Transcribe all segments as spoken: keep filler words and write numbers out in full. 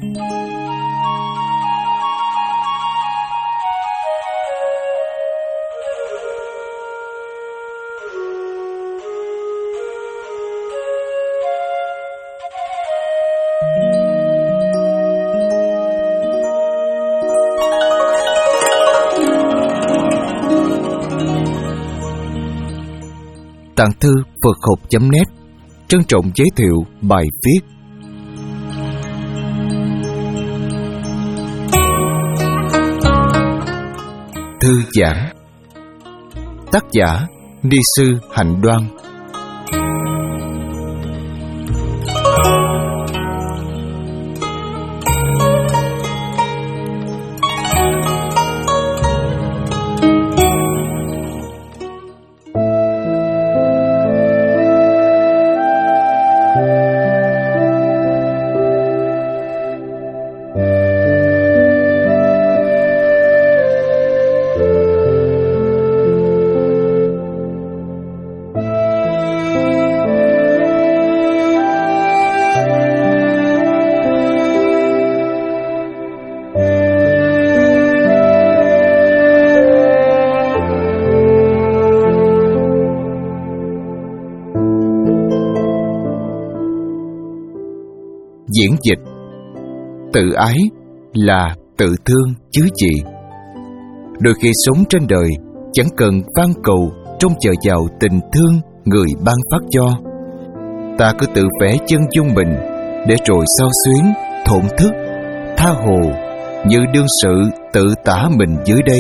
Tạng thư Phật học chấm net trân trọng giới thiệu bài viết Thư giãn. Tác giả Ni sư Hạnh Đoan. Diễn dịch. Tự ái là tự thương chứ gì. Đôi khi sống trên đời chẳng cần van cầu, trông chờ vào tình thương người ban phát cho. Ta cứ tự vẽ chân dung mình, để rồi sao xuyến, thổn thức, tha hồ, như đương sự tự tả mình dưới đây.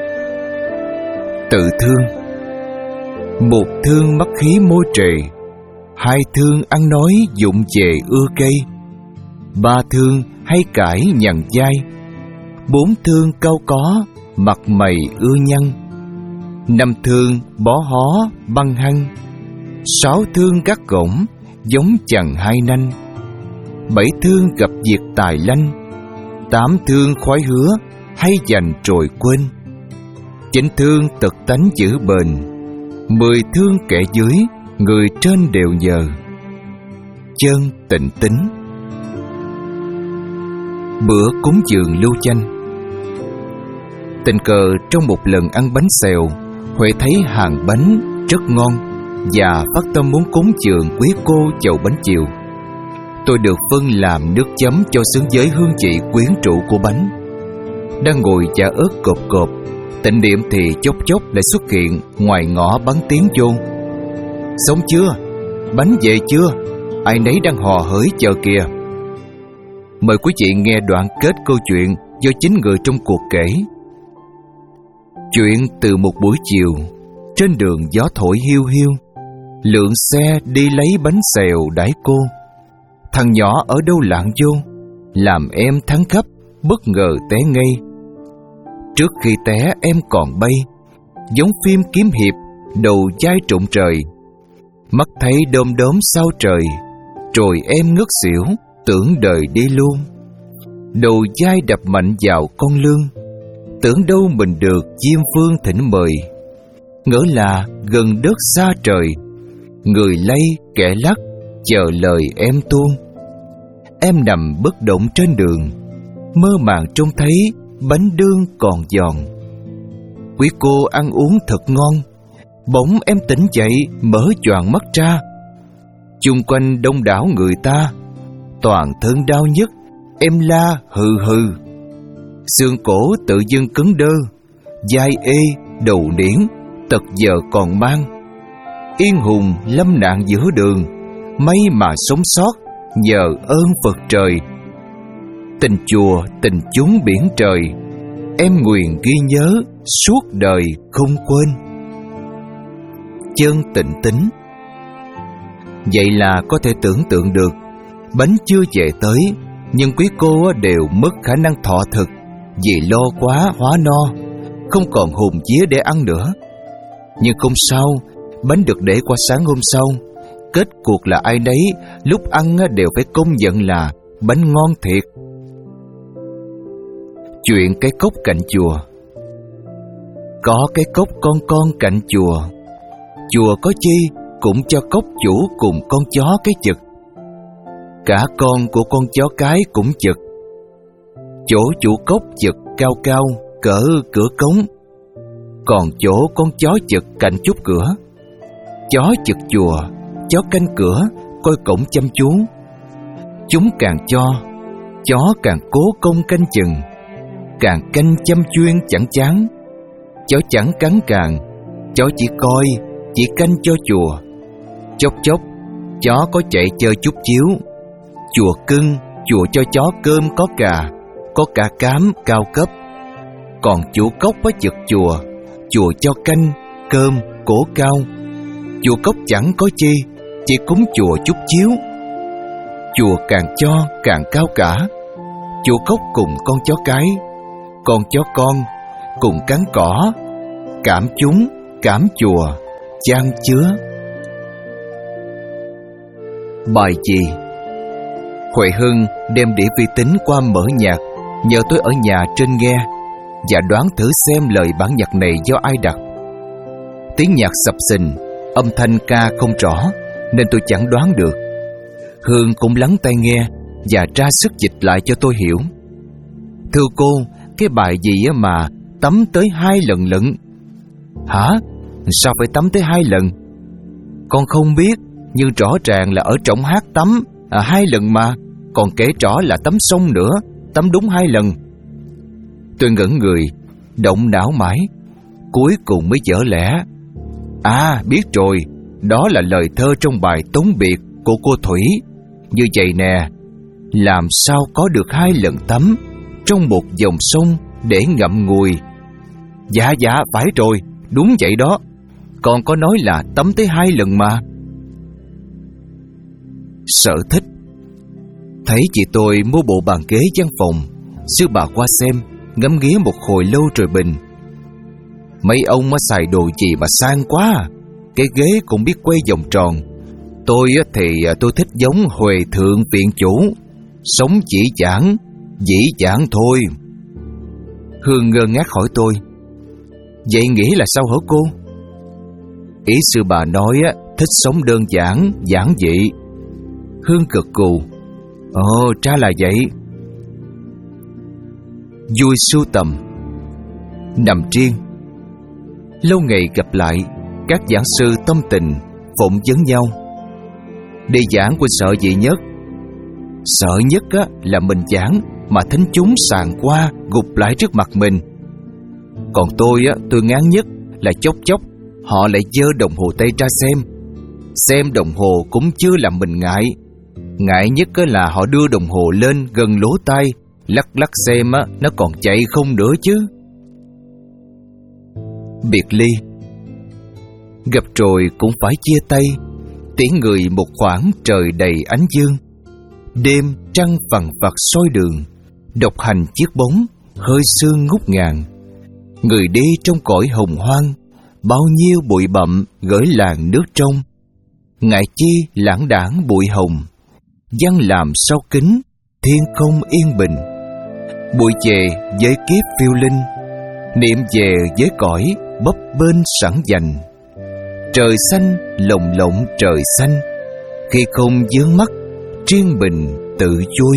Tự thương. Một thương mắt khí môi trề, hai thương ăn nói dụng về ưa cây, ba thương hay cãi nhằn dai, bốn thương cau có mặt mày ưa nhăn, năm thương bó hó băng hăng, sáu thương gắt gỏng giống chằng hai nanh, bảy thương gặp việc tài lanh, tám thương khoái hứa hay dành rồi quên, chín thương tật tánh giữ bền, mười thương kẻ dưới người trên đều nhờ. Chân tịnh tính. Bữa cúng dường lưu danh. Tình cờ trong một lần ăn bánh xèo, Huệ thấy hàng bánh rất ngon và phát tâm muốn cúng dường quý cô chầu bánh chiều. Tôi được phân làm nước chấm cho xứng với hương vị quyến rũ của bánh. Đang ngồi chả ớt cộp cộp, tịnh niệm thì chốc chốc lại xuất hiện ngoài ngõ bắn tiếng vô: "Xong chưa? Bánh về chưa? Ai nấy đang hò hởi chờ kìa." Mời quý vị nghe đoạn kết câu chuyện do chính người trong cuộc kể. Chuyện từ một buổi chiều, trên đường gió thổi hiu hiu, lượng xe đi lấy bánh xèo đãi cô. Thằng nhỏ ở đâu lạng vô, làm em thắng gấp, bất ngờ té ngay. Trước khi té em còn bay, giống phim kiếm hiệp, đầu vai trụng trời. Mắt thấy đom đóm sao trời, rồi em ngất xỉu, tưởng đời đi luôn. Đầu vai đập mạnh vào con lương, tưởng đâu mình được Diêm Vương thỉnh mời. Ngỡ là gần đất xa trời, người lay kẻ lắc, chờ lời em tuôn. Em nằm bất động trên đường, mơ màng trông thấy bánh đương còn giòn. Quý cô ăn uống thật ngon, bỗng em tỉnh dậy mở choàng mắt ra. Chung quanh đông đảo người ta, toàn thân đau nhức, em la hừ hừ. Xương cổ tự dưng cứng đơ, vai ê, đầu điển, tật giờ còn mang. Yên hùng lâm nạn giữa đường, may mà sống sót nhờ ơn Phật trời. Tình chùa tình chúng biển trời, em nguyện ghi nhớ suốt đời không quên. Chân tịnh tính. Vậy là có thể tưởng tượng được, bánh chưa về tới, nhưng quý cô đều mất khả năng thọ thực vì lo quá hóa no, không còn hồn vía để ăn nữa. Nhưng không sao, bánh được để qua sáng hôm sau. Kết cuộc là ai nấy lúc ăn đều phải công nhận là bánh ngon thiệt. Chuyện cái cốc cạnh chùa. Có cái cốc con con cạnh chùa, chùa có chi cũng cho cốc chủ cùng con chó cái chực. Cả con của con chó cái cũng chực, Chỗ chủ cốc chực cao cao cỡ cửa cống, còn chỗ con chó chực cạnh chốt cửa. Chó chực chùa, chó canh cửa coi cổng chăm chú. Chúng càng cho, chó càng cố công canh chừng, càng canh chăm chuyên chẳng chán. Chó chẳng cắn càng, chó chỉ coi, chỉ canh cho chùa. Chốc chốc, chó có chạy chơi chút chiếu. Chùa cưng, chùa cho chó cơm có cà, có cả cám cao cấp. Còn chủ cốc có chực chùa, chùa cho canh, cơm, cổ cao. Chùa cốc chẳng có chi, chỉ cúng chùa chút chiếu. Chùa càng cho càng cao cả. Chùa cốc cùng con chó cái, con chó con cùng cắn cỏ. Cảm chúng, cảm chùa, chan chứa. Bài gì? Huệ Hưng đem đĩa vi tính qua mở nhạc, nhờ tôi ở nhà trên nghe và đoán thử xem lời bản nhạc này do ai đặt. Tiếng nhạc sập sình, âm thanh ca không rõ nên tôi chẳng đoán được. Hương cũng lắng tai nghe và ra sức dịch lại cho tôi hiểu. Thưa cô, cái bài gì mà tắm tới hai lần lận? Hả? Sao phải tắm tới hai lần? Con không biết, nhưng rõ ràng là ở trong hát tắm à, hai lần mà. Còn kể rõ là tắm xong nữa, tắm đúng hai lần. Tôi ngẩn người, động não mãi, cuối cùng mới dở lẽ. À, biết rồi, đó là lời thơ trong bài Tống Biệt của cô Thủy. Như vậy nè: làm sao có được hai lần tắm trong một dòng sông để ngậm ngùi. Dạ dạ, phải rồi, đúng vậy đó. Con có nói là tắm tới hai lần mà. Sở thích. Thấy chị tôi mua bộ bàn ghế văn phòng, sư bà qua xem, ngắm nghía một hồi lâu rồi bình: mấy ông mà xài đồ gì mà sang quá à? Cái ghế cũng biết quay vòng tròn. Tôi thì tôi thích giống Huệ Thượng viện chủ, sống chỉ giản, dĩ giản thôi. Hương ngơ ngác hỏi tôi: vậy nghĩ là sao hả cô? Ý sư bà nói thích sống đơn giản, giản dị. Hương gật gù: ồ, ra là vậy. Vui sưu tầm. Nằm riêng. Lâu ngày gặp lại, các giảng sư tâm tình phụng vấn nhau. Đi giảng cô sợ gì nhất? Sợ nhất á, là mình giảng mà thính chúng sàn qua gục lại trước mặt mình. Còn tôi á, tôi ngán nhất là chốc chốc họ lại giơ đồng hồ tay ra xem. Xem đồng hồ cũng chưa làm mình ngại. Ngại nhất là họ đưa đồng hồ lên gần lỗ tai, lắc lắc xem á, nó còn chạy không nữa chứ. Biệt ly. Gặp rồi cũng phải chia tay, tiễn người một khoảng trời đầy ánh dương. Đêm trăng vằng vặc soi đường, độc hành chiếc bóng, hơi sương ngút ngàn. Người đi trong cõi hồng hoang, bao nhiêu bụi bặm gửi làn nước trong. Ngại chi lãng đãng bụi hồng, văn làm sau kính, thiên không yên bình. Bụi về với kiếp phiêu linh, niệm về với cõi bấp bênh sẵn dành. Trời xanh lồng lộng trời xanh, khi không vướng mắc, riêng bình tự vui.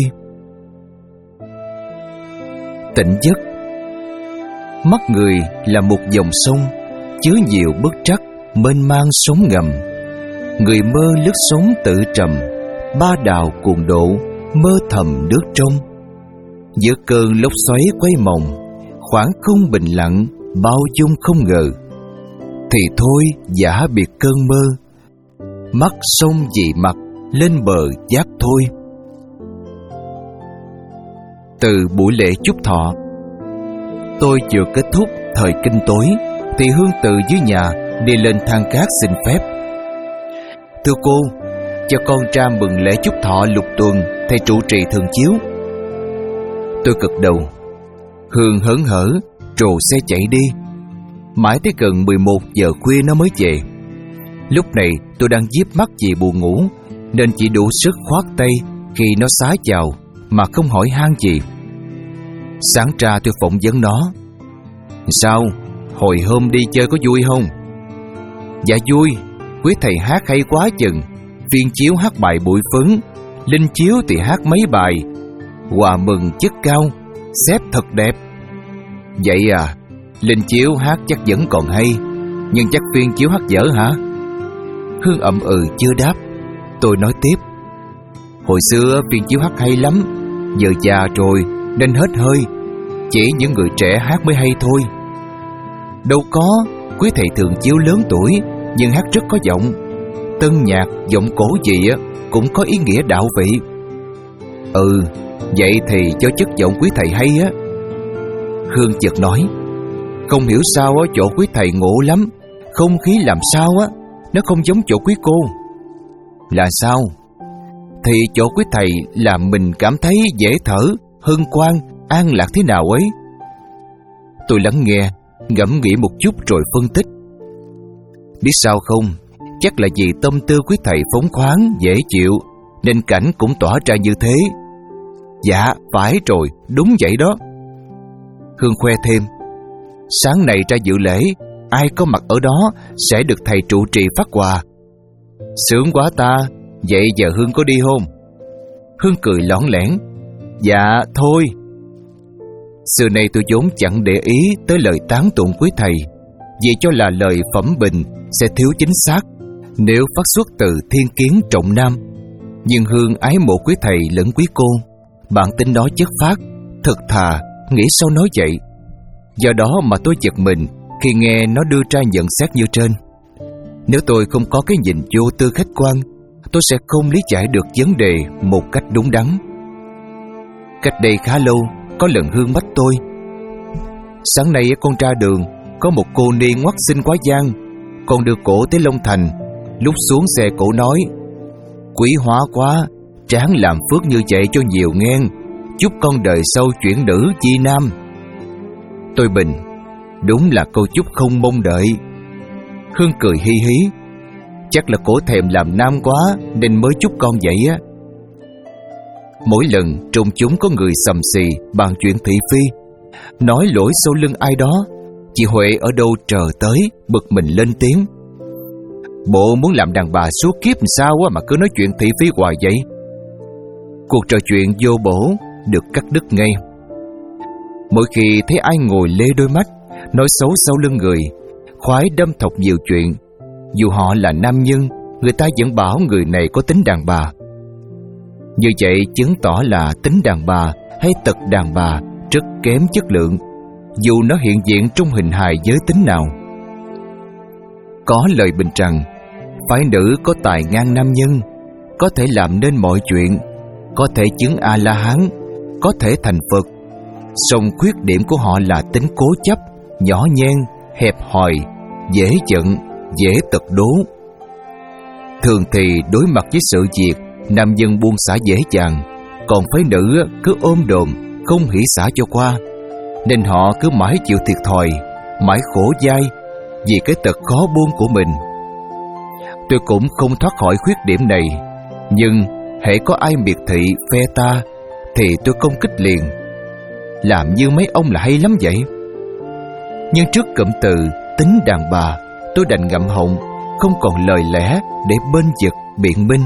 Tỉnh giấc. Mắt người là một dòng sông, chứa nhiều bất trắc, mênh mang sóng ngầm. Người mơ lướt sóng tự trầm, ba đào cuồng độ, mơ thầm nước trong. Giữa cơn lốc xoáy quay mộng, khoảng không bình lặng, bao dung không ngờ. Thì thôi giả biệt cơn mơ, mắt sông dị mặt, lên bờ giác thôi. Từ buổi lễ chúc thọ. Tôi vừa kết thúc thời kinh tối thì Hương từ dưới nhà đi lên thang cát xin phép. Thưa cô, cho con ra mừng lễ chúc thọ lục tuần thầy trụ trì thường chiếu. Tôi gật đầu. Hương hớn hở trồ xe chạy đi. Mãi tới gần mười một giờ khuya nó mới về. Lúc này tôi đang díp mắt vì buồn ngủ, nên chỉ đủ sức khoát tay khi nó xá chào mà không hỏi han gì. Sáng ra tôi phỏng vấn nó: sao, hồi hôm đi chơi có vui không? Dạ vui, quý thầy hát hay quá chừng. Viên chiếu hát bài bụi phấn, linh chiếu thì hát mấy bài. Quà mừng chất cao, xếp thật đẹp. Vậy à, Linh chiếu hát chắc vẫn còn hay, nhưng chắc phiên chiếu hát dở hả? Hương ậm ừ chưa đáp. Tôi nói tiếp: hồi xưa phiên chiếu hát hay lắm, giờ già rồi nên hết hơi, chỉ những người trẻ hát mới hay thôi. Đâu có, quý thầy thường chiếu lớn tuổi nhưng hát rất có giọng. Tân nhạc, giọng cổ gì á cũng có ý nghĩa đạo vị. Ừ, vậy thì cho chất giọng quý thầy hay á. Hương chợt nói: không hiểu sao á, chỗ quý thầy ngộ lắm, không khí làm sao á, nó không giống chỗ quý cô. Là sao? Thì chỗ quý thầy làm mình cảm thấy dễ thở, hân hoan, an lạc thế nào ấy. Tôi lắng nghe, ngẫm nghĩ một chút rồi phân tích. Biết sao không, chắc là vì tâm tư quý thầy phóng khoáng, dễ chịu, nên cảnh cũng tỏa ra như thế. Dạ, phải rồi, đúng vậy đó. Hương khoe thêm: sáng này ra dự lễ, ai có mặt ở đó sẽ được thầy trụ trì phát quà. Sướng quá ta, vậy giờ Hương có đi không? Hương cười lõn lẻn: dạ thôi. Xưa nay tôi vốn chẳng để ý tới lời tán tụng quý thầy, vì cho là lời phẩm bình sẽ thiếu chính xác nếu phát xuất từ thiên kiến trọng nam. Nhưng Hương ái mộ quý thầy lẫn quý cô, bản tính đó chất phát, thật thà, nghĩ sao nói vậy. Do đó mà tôi giật mình khi nghe nó đưa ra nhận xét như trên. Nếu tôi không có cái nhìn vô tư khách quan, tôi sẽ không lý giải được vấn đề một cách đúng đắn. Cách đây khá lâu, có lần Hương bắt tôi: sáng nay con ra đường, có một cô ni ngoắt xinh quá gian, con đưa cổ tới Long Thành. Lúc xuống xe cổ nói: quý hóa quá, tráng làm phước như vậy cho nhiều ngang, chúc con đời sau chuyển nữ chi nam. Tôi bình: đúng là câu chúc không mong đợi. Hương cười hi hí: chắc là cổ thèm làm nam quá nên mới chúc con vậy á. Mỗi lần trong chúng có người sầm xì bàn chuyện thị phi, nói lỗi sau lưng ai đó, chị Huệ ở đâu chờ tới bực mình lên tiếng: bộ muốn làm đàn bà suốt kiếp sao á mà cứ nói chuyện thị phi hoài vậy. Cuộc trò chuyện vô bổ được cắt đứt ngay. Mỗi khi thấy ai ngồi lê đôi mắt, nói xấu sau lưng người, khoái đâm thọc nhiều chuyện, dù họ là nam nhân, người ta vẫn bảo người này có tính đàn bà. Như vậy chứng tỏ là tính đàn bà hay tật đàn bà rất kém chất lượng, dù nó hiện diện trong hình hài giới tính nào. Có lời bình rằng phái nữ có tài ngang nam nhân, có thể làm nên mọi chuyện, có thể chứng A-la-hán, có thể thành Phật. Song khuyết điểm của họ là tính cố chấp, nhỏ nhen, hẹp hòi, dễ giận, dễ tật đố. Thường thì đối mặt với sự việc, nam nhân buông xả dễ dàng, còn phái nữ cứ ôm đồm, không hỉ xả cho qua, nên họ cứ mãi chịu thiệt thòi, mãi khổ dai vì cái tật khó buông của mình. Tôi cũng không thoát khỏi khuyết điểm này, nhưng hễ có ai miệt thị phe ta thì tôi công kích liền, làm như mấy ông là hay lắm vậy. Nhưng trước cụm từ tính đàn bà, tôi đành ngậm họng, không còn lời lẽ để bên vực biện minh.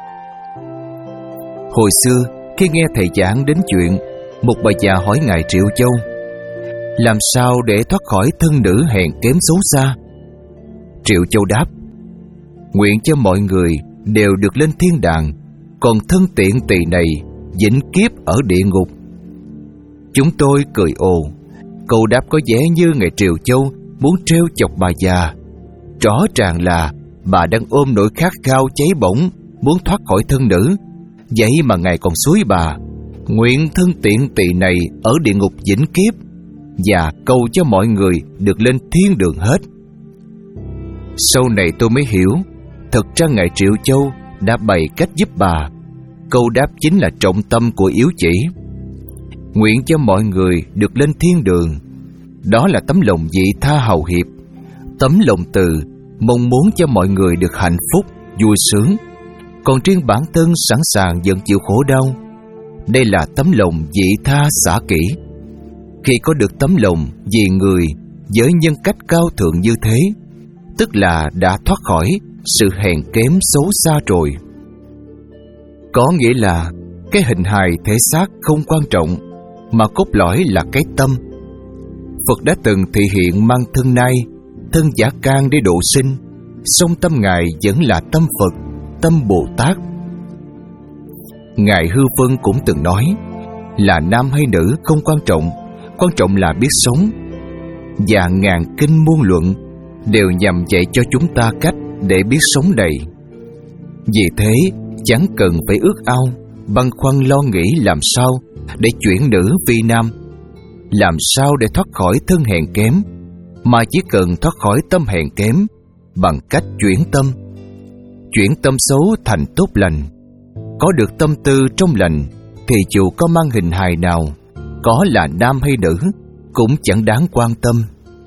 Hồi xưa khi nghe thầy giảng đến chuyện một bà già hỏi ngài Triệu Châu làm sao để thoát khỏi thân nữ hèn kém xấu xa, Triệu Châu đáp: nguyện cho mọi người đều được lên thiên đàng, còn thân tiện tỳ này vĩnh kiếp ở địa ngục. Chúng tôi cười ồ. Câu đáp có vẻ như ngài Triều Châu muốn trêu chọc bà già. Rõ ràng là bà đang ôm nỗi khát khao cháy bỏng, muốn thoát khỏi thân nữ. Vậy mà ngài còn xúi bà: nguyện thân tiện tỳ này ở địa ngục vĩnh kiếp, và cầu cho mọi người được lên thiên đường hết. Sau này tôi mới hiểu, thật ra ngài Triệu Châu đã bày cách giúp bà. Câu đáp chính là trọng tâm của yếu chỉ. Nguyện cho mọi người được lên thiên đường, đó là tấm lòng vị tha hầu hiệp, tấm lòng từ mong muốn cho mọi người được hạnh phúc, vui sướng. Còn riêng bản thân sẵn sàng nhận chịu khổ đau, đây là tấm lòng vị tha xả kỷ. Khi có được tấm lòng vì người với nhân cách cao thượng như thế, tức là đã thoát khỏi sự hèn kém xấu xa rồi. Có nghĩa là cái hình hài thể xác không quan trọng, mà cốt lõi là cái tâm. Phật đã từng thị hiện mang thân nai, thân giả can để độ sinh, song tâm Ngài vẫn là tâm Phật, tâm Bồ Tát. Ngài Hư Vân cũng từng nói, là nam hay nữ không quan trọng, quan trọng là biết sống. Và ngàn kinh muôn luận đều nhằm dạy cho chúng ta cách để biết sống đầy. Vì thế, chẳng cần phải ước ao, băn khoăn lo nghĩ làm sao để chuyển nữ vi nam, làm sao để thoát khỏi thân hèn kém, mà chỉ cần thoát khỏi tâm hèn kém bằng cách chuyển tâm. Chuyển tâm xấu thành tốt lành. Có được tâm tư trong lành thì dù có mang hình hài nào, có là nam hay nữ, cũng chẳng đáng quan tâm.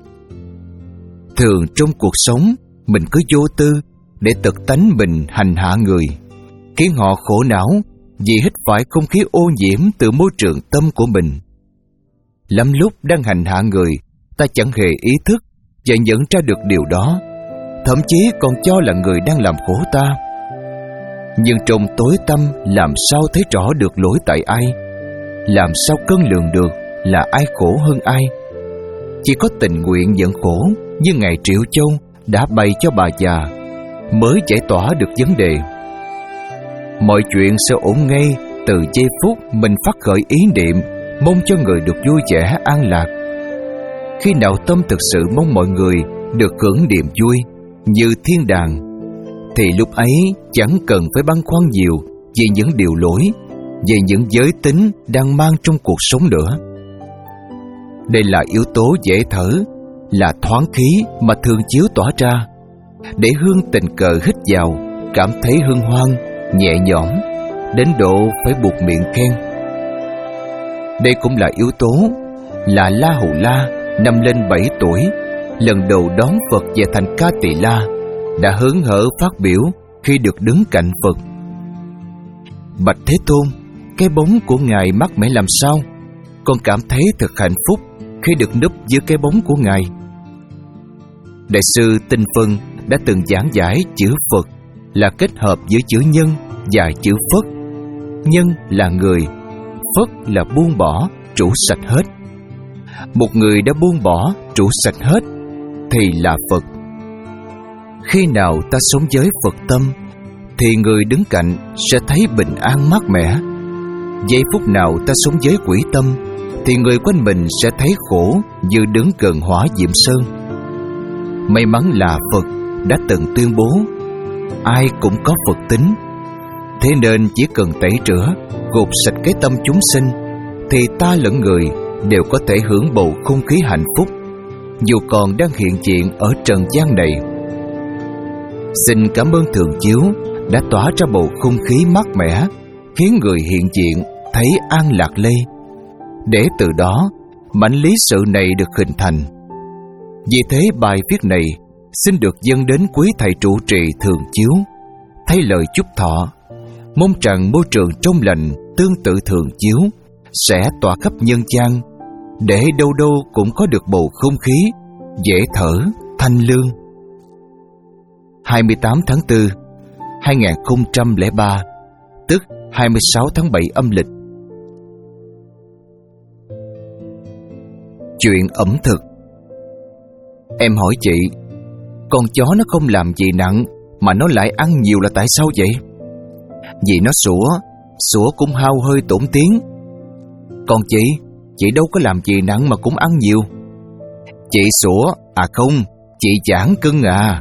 Thường trong cuộc sống, mình cứ vô tư để tật tánh mình hành hạ người, khiến họ khổ não vì hít phải không khí ô nhiễm từ môi trường tâm của mình. Lắm lúc đang hành hạ người, ta chẳng hề ý thức và nhận ra được điều đó, thậm chí còn cho là người đang làm khổ ta. Nhưng trong tối tâm làm sao thấy rõ được lỗi tại ai, làm sao cân lượng được là ai khổ hơn ai. Chỉ có tình nguyện nhận khổ như Ngài Triệu Châu đã bày cho bà già mới giải tỏa được vấn đề. Mọi chuyện sẽ ổn ngay từ giây phút mình phát khởi ý niệm mong cho người được vui vẻ an lạc. Khi nào tâm thực sự mong mọi người được hưởng niềm vui như thiên đàng, thì lúc ấy chẳng cần phải băn khoăn nhiều về những điều lỗi, về những giới tính đang mang trong cuộc sống nữa. Đây là yếu tố dễ thở, là thoáng khí mà thường chiếu tỏa ra, để hương tình cờ hít vào, cảm thấy hân hoan, nhẹ nhõm, đến độ phải buộc miệng khen. Đây cũng là yếu tố là La Hầu La năm lên bảy tuổi, lần đầu đón Phật về thành Ca Tỳ La, đã hớn hở phát biểu khi được đứng cạnh Phật. Bạch Thế Tôn, cái bóng của Ngài mát mẻ làm sao? Con cảm thấy thật hạnh phúc khi được núp dưới cái bóng của Ngài. Đại sư Tinh Phân đã từng giảng giải chữ Phật là kết hợp giữa chữ nhân và chữ Phất. Nhân là người, Phất là buông bỏ, trũ sạch hết. Một người đã buông bỏ, trũ sạch hết thì là Phật. Khi nào ta sống với Phật tâm thì người đứng cạnh sẽ thấy bình an mát mẻ. Giây phút nào ta sống với quỷ tâm thì người quanh mình sẽ thấy khổ như đứng gần hỏa diệm sơn. May mắn là Phật đã từng tuyên bố ai cũng có Phật tính. Thế nên chỉ cần tẩy rửa, gột sạch cái tâm chúng sinh thì ta lẫn người đều có thể hưởng bầu không khí hạnh phúc, dù còn đang hiện diện ở trần gian này. Xin cảm ơn Thường Chiếu đã tỏa ra bầu không khí mát mẻ, khiến người hiện diện thấy an lạc lây, để từ đó mãnh lý sự này được hình thành. Vì thế bài viết này xin được dâng đến quý thầy trụ trì Thường Chiếu, thay lời chúc thọ, mong rằng môi trường trong lành tương tự Thường Chiếu sẽ tỏa khắp nhân gian, để đâu đâu cũng có được bầu không khí dễ thở, thanh lương. hai mươi tám tháng tư hai nghìn không trăm lẻ ba, tức hai mươi sáu tháng bảy âm lịch. Chuyện ẩm thực. Em hỏi chị, con chó nó không làm gì nặng mà nó lại ăn nhiều là tại sao vậy? Vì nó sủa, sủa cũng hao hơi tổn tiếng. Còn chị, chị đâu có làm gì nặng mà cũng ăn nhiều. Chị sủa, à không, chị giãn cưng à.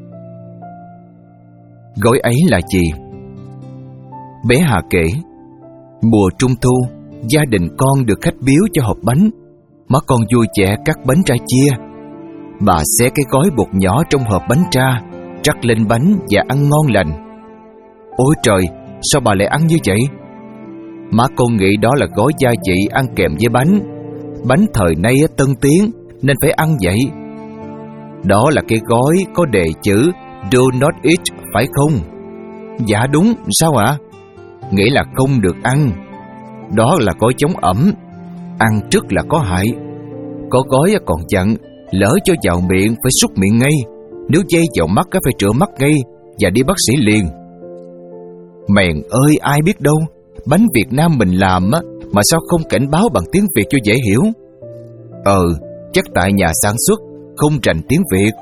Gói ấy là gì? Bé Hà kể, mùa trung thu, gia đình con được khách biếu cho hộp bánh. Má con vui vẻ cắt bánh ra chia. Bà xé cái gói bột nhỏ trong hộp bánh ra, rắc lên bánh và ăn ngon lành. Ôi trời, sao bà lại ăn như vậy? Má con nghĩ đó là gói gia vị ăn kèm với bánh. Bánh thời nay tân tiến nên phải ăn vậy. Đó là cái gói có đề chữ Do not eat, phải không? Dạ đúng, sao ạ? À? Nghĩa là không được ăn. Đó là gói chống ẩm. Ăn trước là có hại. Có gói còn dặn, lỡ cho vào miệng phải súc miệng ngay. Nếu dây vào mắt phải rửa mắt ngay và đi bác sĩ liền. Mèn ơi, ai biết đâu, bánh Việt Nam mình làm á, mà sao không cảnh báo bằng tiếng Việt cho dễ hiểu? Ờ, chắc tại nhà sản xuất không rành tiếng Việt.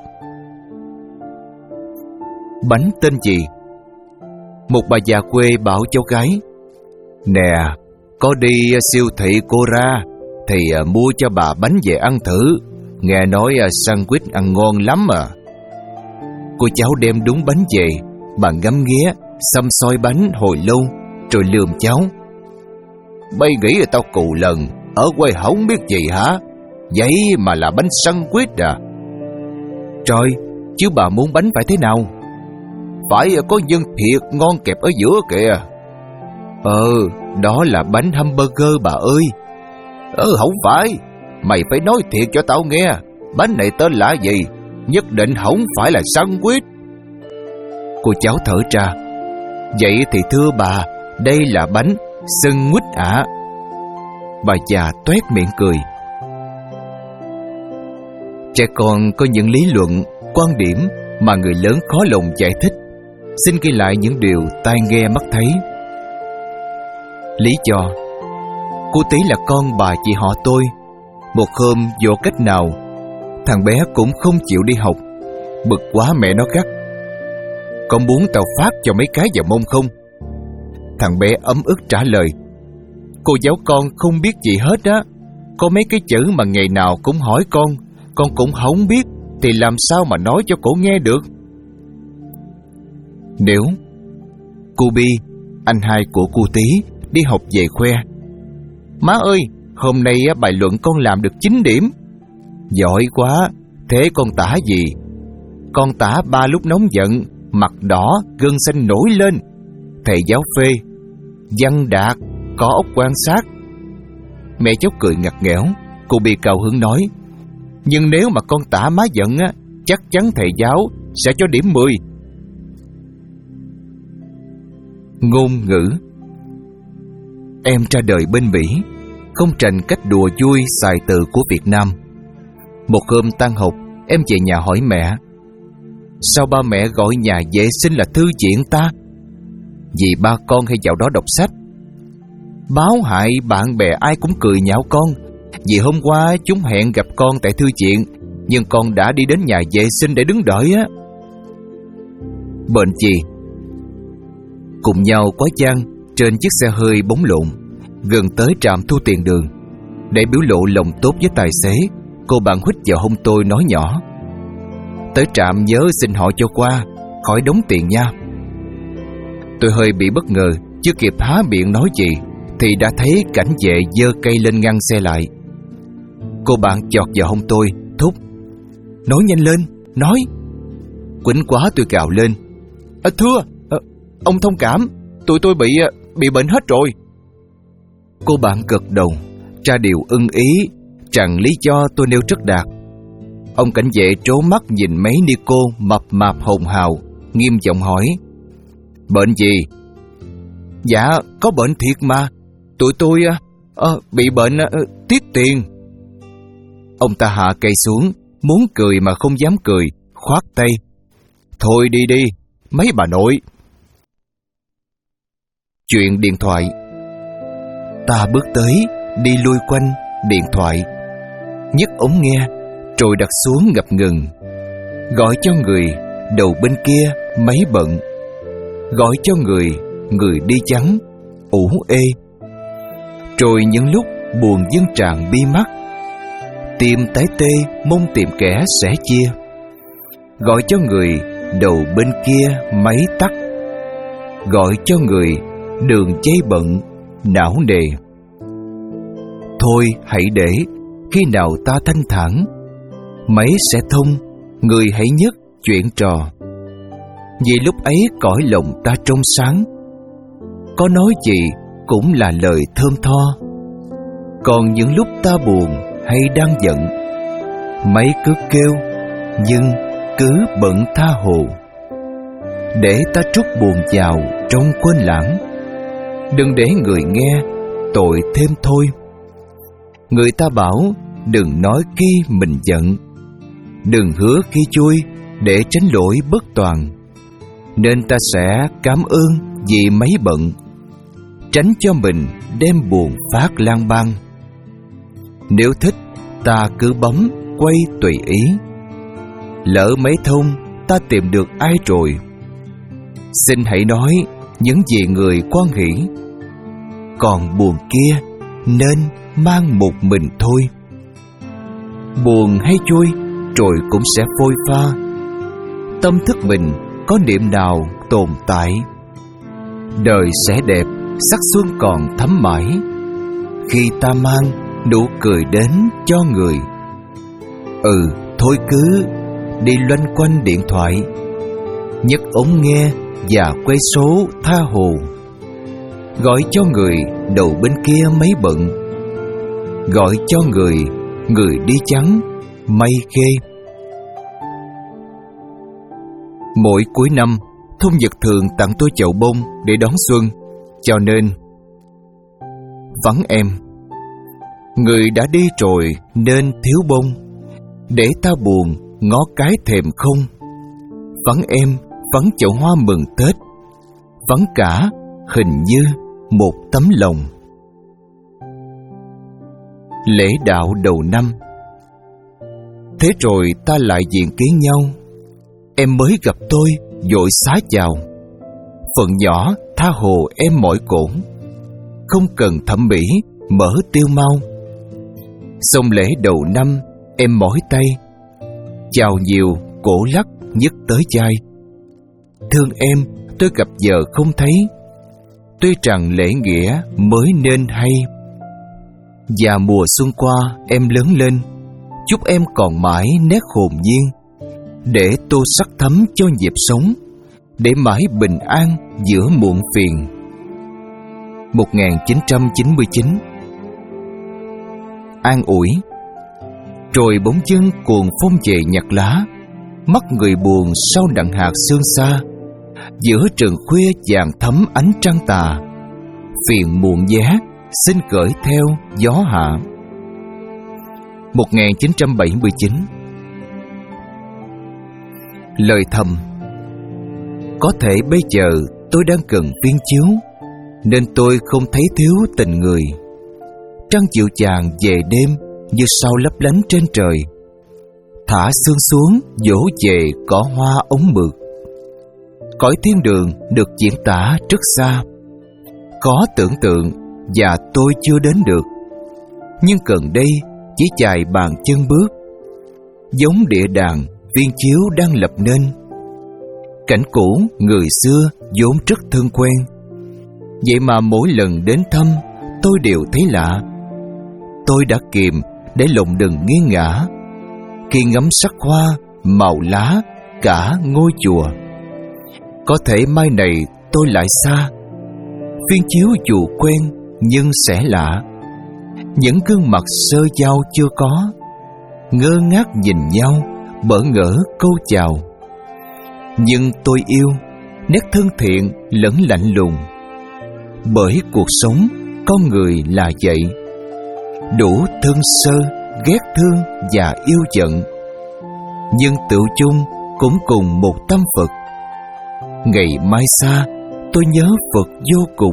Bánh tên gì? Một bà già quê bảo cháu gái: Nè, có đi siêu thị Cora thì mua cho bà bánh về ăn thử. Nghe nói sandwich ăn ngon lắm à. Cô cháu đem đúng bánh về. Bà ngắm nghía, xăm soi bánh hồi lâu rồi lườm cháu: Bây nghĩ là tao cù lần, ở quê không biết gì hả? Vậy mà là bánh sandwich à? Trời, chứ bà muốn bánh phải thế nào? Phải có nhân thiệt ngon kẹp ở giữa kìa. Ừ, đó là bánh hamburger bà ơi. Ừ, không phải. Mày phải nói thiệt cho tao nghe. Bánh này tên là gì? Nhất định không phải là sandwich. Cô cháu thở ra: Vậy thì thưa bà, đây là bánh sandwich ạ. Bà già toét miệng cười. Trẻ con có những lý luận, quan điểm mà người lớn khó lòng giải thích. Xin ghi lại những điều tai nghe mắt thấy. Lý do: Cô Tí là con bà chị họ tôi. Một hôm vô cách nào, thằng bé cũng không chịu đi học. Bực quá mẹ nó gắt: Con muốn tao phát cho mấy cái vào mông không? Thằng bé ấm ức trả lời: Cô giáo con không biết gì hết á. Có mấy cái chữ mà ngày nào cũng hỏi con, con cũng không biết, thì làm sao mà nói cho cổ nghe được. Nếu cô Bi, anh hai của cô Tí, đi học về khoe: Má ơi, hôm nay bài luận con làm được chín điểm. Giỏi quá. Thế con tả gì? Con tả ba lúc nóng giận, mặt đỏ, gân xanh nổi lên. Thầy giáo phê: Văn đạt, có óc quan sát. Mẹ cháu cười ngặt nghẽo. Cô Bi cao hứng nói: Nhưng nếu mà con tả má giận á, chắc chắn thầy giáo sẽ cho điểm mười. Ngôn ngữ. Em ra đời bên Mỹ, không tránh cách đùa vui xài từ của Việt Nam. Một hôm tan học, em về nhà hỏi mẹ: Sao ba mẹ gọi nhà vệ sinh là thư viện ta? Vì ba con hay vào đó đọc sách. Báo hại bạn bè ai cũng cười nhạo con, vì hôm qua chúng hẹn gặp con tại thư viện, nhưng con đã đi đến nhà vệ sinh để đứng đợi á. Bệnh gì? Cùng nhau quá chăng trên chiếc xe hơi bóng lộn, gần tới trạm thu tiền đường. Để biểu lộ lòng tốt với tài xế, cô bạn huýt vào hông tôi nói nhỏ: Tới trạm nhớ xin họ cho qua, khỏi đóng tiền nha. Tôi hơi bị bất ngờ, chưa kịp há miệng nói gì thì đã thấy cảnh vệ giơ cây lên ngăn xe lại. Cô bạn chọt vào hông tôi, thúc: Nói nhanh lên, nói. Quýnh quá tôi gào lên: à, Thưa, à, ông thông cảm, tụi tôi bị bị bệnh hết rồi. Cô bạn gật đầu, ra điều ưng ý rằng lý do tôi nêu rất đạt. Ông cảnh vệ trố mắt nhìn mấy ni cô mập mạp hồng hào, nghiêm giọng hỏi: Bệnh gì? Dạ, có bệnh thiệt mà. Tụi tôi à, bị bệnh à, tiếc tiền. Ông ta hạ cây xuống, muốn cười mà không dám cười, khoát tay: Thôi đi đi, mấy bà nội. Chuyện điện thoại. Ta bước tới, đi lui quanh điện thoại, nhấc ống nghe, rồi đặt xuống ngập ngừng. Gọi cho người, đầu bên kia máy bận. Gọi cho người, người đi chắn, ủ ê. Rồi những lúc buồn dâng tràn bi mắt, tim tái tê mong tìm kẻ sẻ chia. Gọi cho người, đầu bên kia máy tắt. Gọi cho người, đường dây bận, não nề. Thôi hãy để, khi nào ta thanh thản, máy sẽ thông, người hãy nhấc chuyện trò. Vì lúc ấy cõi lòng ta trong sáng, có nói gì cũng là lời thơm tho. Còn những lúc ta buồn hay đang giận, máy cứ kêu, nhưng cứ bận tha hồ. Để ta trút buồn vào trong quên lãng, đừng để người nghe tội thêm thôi. Người ta bảo đừng nói khi mình giận, đừng hứa khi vui để tránh lỗi bất toàn. Nên ta sẽ cảm ơn vì mấy bận. tránh cho mình đem buồn phát lang bang. Nếu thích, ta cứ bấm quay tùy ý. Lỡ mấy thông ta tìm được ai rồi, xin hãy nói những gì người quan nghĩ. Còn buồn kia nên mang một mình thôi. Buồn hay vui rồi cũng sẽ phôi pha. Tâm thức mình có niệm nào tồn tại. Đời sẽ đẹp, sắc xuân còn thắm mãi, khi ta mang nụ cười đến cho người. Ừ, thôi cứ đi loanh quanh điện thoại, nhấc ống nghe và quay số tha hồ. Gọi cho người đầu bên kia mấy bận, gọi cho người, người đi trắng mây khê. Mỗi cuối năm, Thôn Nhật thường tặng tôi chậu bông để đón xuân, cho nên vắng em. Người đã đi rồi nên thiếu bông, để ta buồn ngó cái thềm không. Vắng em, vắng chậu hoa mừng Tết, vắng cả hình như một tấm lòng. Lễ đạo đầu năm. Thế rồi ta lại diện kiến nhau. Em mới gặp tôi vội xá chào. Phận nhỏ tha hồ em mỏi cổn, không cần thẩm mỹ mở tiêu mau. Xong lễ đầu năm em mỏi tay, chào nhiều cổ lắc nhấc tới chai. Thương em tôi gặp giờ không thấy, tuy rằng lễ nghĩa mới nên hay. Và mùa xuân qua em lớn lên, chúc em còn mãi nét hồn nhiên, để tô sắc thắm cho nhịp sống, để mãi bình an giữa muộn phiền. một nghìn chín trăm chín mươi chín. An ủi. Rồi bỗng dưng cuồng phong về nhặt lá, mắt người buồn sau đặng hạt sương xa. Giữa trường khuya vàng thấm ánh trăng tà, phiền muộn giá xin gửi theo gió hạ. một nghìn chín trăm bảy mươi chín. Lời thầm. Có thể bây giờ tôi đang cần viên chiếu, nên tôi không thấy thiếu tình người. Trăng dịu dàng về đêm như sao lấp lánh trên trời, thả sương xuống dỗ về cỏ hoa ống mượt. Cõi thiên đường được diễn tả rất xa, có tưởng tượng và tôi chưa đến được. Nhưng gần đây chỉ chài bàn chân bước, giống địa đàng viên chiếu đang lập nên. Cảnh cũ người xưa vốn rất thân quen, vậy mà mỗi lần đến thăm tôi đều thấy lạ. Tôi đã kìm để lòng đừng nghiêng ngã khi ngắm sắc hoa, màu lá cả ngôi chùa. Có thể mai này tôi lại xa, viên chiếu dù quen nhưng sẽ lạ. Những gương mặt sơ giao chưa có, ngơ ngác nhìn nhau bỡ ngỡ câu chào. Nhưng tôi yêu nét thân thiện lẫn lạnh lùng, bởi cuộc sống con người là vậy, đủ thân sơ, ghét thương và yêu giận, nhưng tựu chung cũng cùng một tâm Phật. Ngày mai xa tôi nhớ Phật vô cùng.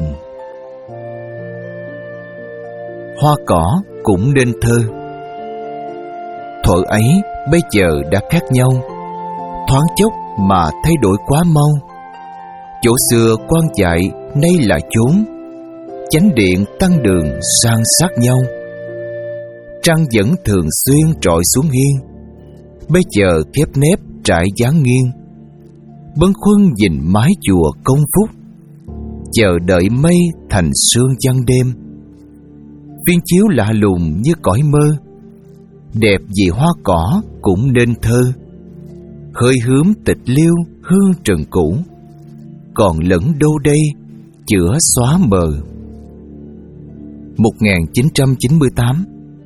Hoa cỏ cũng nên thơ. Thuở ấy bây giờ đã khác nhau, thoáng chốc mà thay đổi quá mau. Chỗ xưa quan dại nay là chốn, chánh điện tăng đường san sát nhau. Trăng vẫn thường xuyên trọi xuống hiên, bây giờ khép nép trải dáng nghiêng. Bâng khuâng nhìn mái chùa công phúc, chờ đợi mây thành sương giăng đêm. Viên chiếu lạ lùng như cõi mơ, đẹp vì hoa cỏ cũng nên thơ. Hơi hướm tịch liêu hương trần cũ, còn lẫn đâu đây chữa xóa mờ. một nghìn chín trăm chín mươi tám.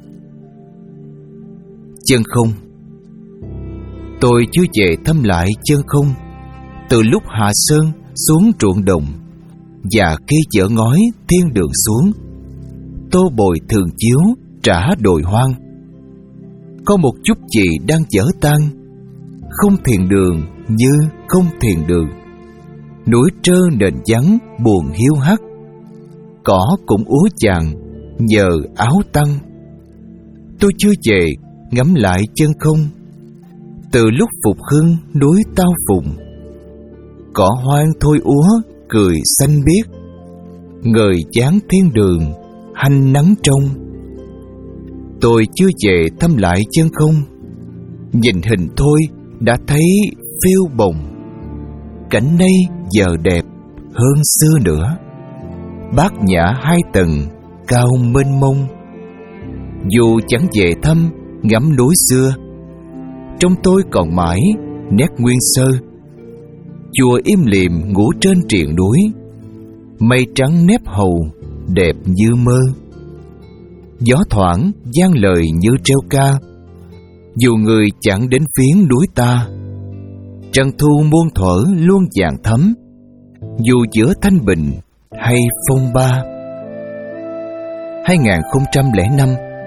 Chân không. Tôi chưa về thăm lại chân không từ lúc hạ sơn xuống ruộng đồng, và khi chở ngói thiên đường xuống, tô bồi thường chiếu trả đồi hoang. Có một chút gì đang dở tan, không thiền đường như không thiền đường. Núi trơ nền vắng buồn hiu hắt, cỏ cũng úa vàng nhờ áo tăng. Tôi chưa về ngắm lại chân không, từ lúc phục hưng núi Tao Phùng. Cỏ hoang thôi úa cười xanh biếc, ngời dáng thiên đường hanh nắng trong. Tôi chưa về thăm lại chân không, nhìn hình thôi đã thấy phiêu bồng. Cảnh nay giờ đẹp hơn xưa nữa, bát nhã hai tầng cao mênh mông. Dù chẳng về thăm ngắm núi xưa, trong tôi còn mãi nét nguyên sơ. Chùa im lìm ngủ trên triền núi, mây trắng nếp hầu đẹp như mơ. Gió thoảng vang lời như treo ca, dù người chẳng đến phiến núi ta. Trăng thu muôn thuở luôn vàng thấm, dù giữa thanh bình hay phong ba. Hai nghìn không trăm lẻ năm.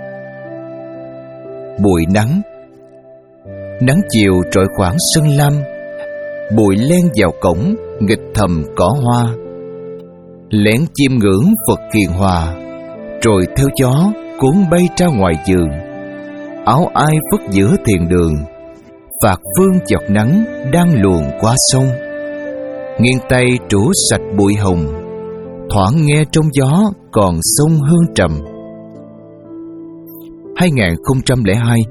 Bụi nắng. Nắng chiều trội khoảng sân lam, bụi len vào cổng nghịch thầm cỏ hoa. Lén chiêm ngưỡng Phật hiền hòa, rồi theo gió cuốn bay ra ngoài giường. Áo ai phất giữa thiền đường, phạt phương giọt nắng đang luồn qua sông. Nghiêng tay trũ sạch bụi hồng, thoảng nghe trong gió còn sông hương trầm. Hai nghìn không trăm lẻ hai.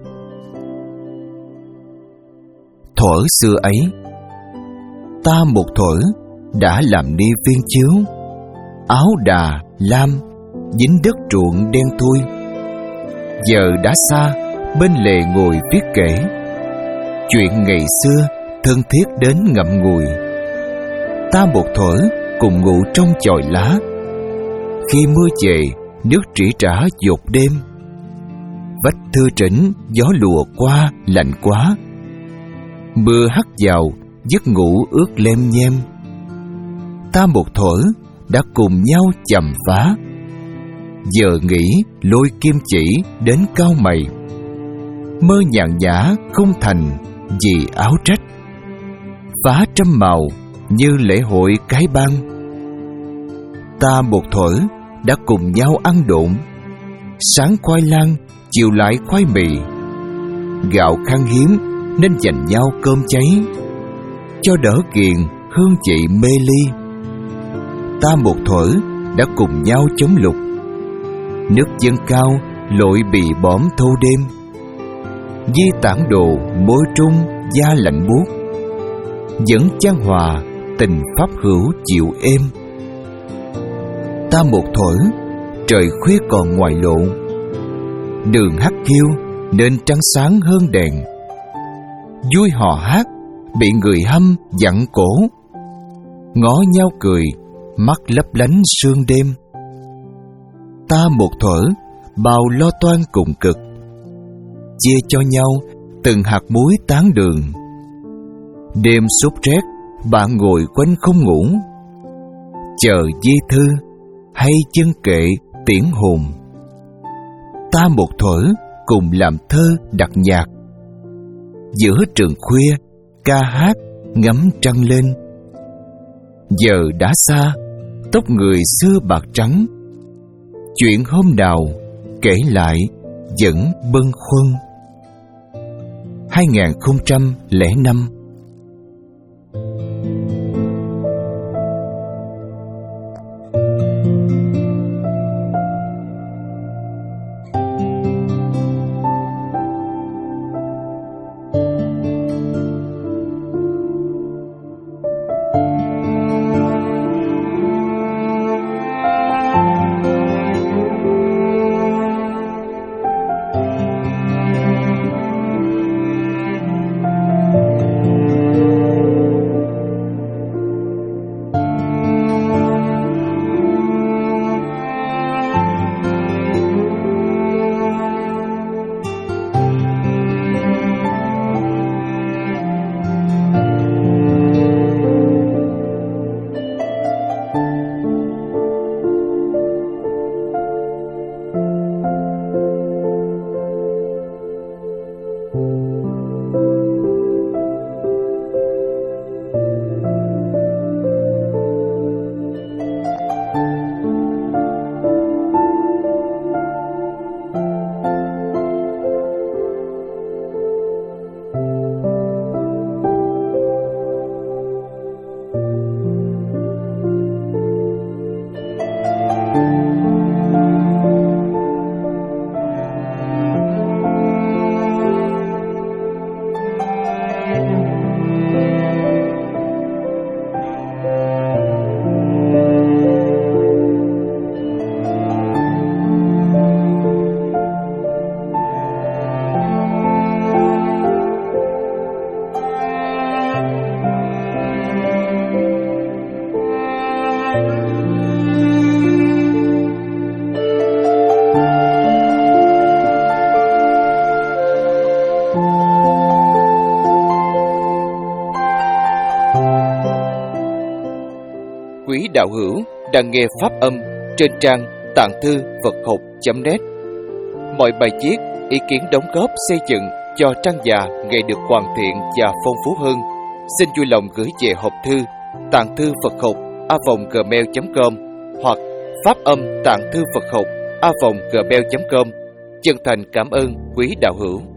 Thuở xưa ấy, ta một thuở đã làm ni viên chiếu. Áo đà lam dính đất ruộng đen thui. Giờ đã xa, bên lề ngồi viết kể chuyện ngày xưa thân thiết đến ngậm ngùi. Ta một thuở cùng ngủ trong chòi lá, khi mưa về nước rỉ rả dột đêm. Vách thưa trĩnh gió lùa qua lạnh quá, mưa hắt vào giấc ngủ ướt lem nhem. Ta một thuở đã cùng nhau chầm phá, giờ nghĩ lôi kim chỉ đến cao mày. Mơ nhàn nhã không thành vì áo trách, phá trăm màu như lễ hội cái băng. Ta một thuở đã cùng nhau ăn độn, sáng khoai lang chiều lại khoai mì. Gạo khan hiếm nên dành nhau cơm cháy, cho đỡ kiền hương chị mê ly. Ta một thuở đã cùng nhau chống lục, nước dâng cao lội bì bõm thâu đêm. Di tản đồ môi trung da lạnh buốt, vẫn chan hòa tình pháp hữu chịu êm. Ta một thuở trời khuya còn ngoài lộ, đường hắt hiu nên trăng sáng hơn đèn. Vui hò hát bị người hâm dặn cổ, ngó nhau cười mắt lấp lánh sương đêm. Ta một thuở bao lo toan cùng cực, chia cho nhau từng hạt muối tán đường. Đêm sốt rét bạn ngồi quanh không ngủ, chờ di thư hay chân kệ tiễn hồn. Ta một thuở cùng làm thơ đặt nhạc, giữa trường khuya ca hát ngắm trăng lên. Giờ đã xa, tóc người xưa bạc trắng, chuyện hôm nào kể lại vẫn bâng khuâng. Hai nghìn không trăm lẻ năm. đạo hữu đang nghe pháp âm trên trang tạng thư Phật học chấm net. Mọi bài viết, ý kiến đóng góp xây dựng cho trang già ngày được hoàn thiện và phong phú hơn, xin vui lòng gửi về hộp thư tạng thư Phật học a vòng gmail chấm com hoặc pháp âm tạng thư Phật học a vòng gmail chấm com. Chân thành cảm ơn quý đạo hữu.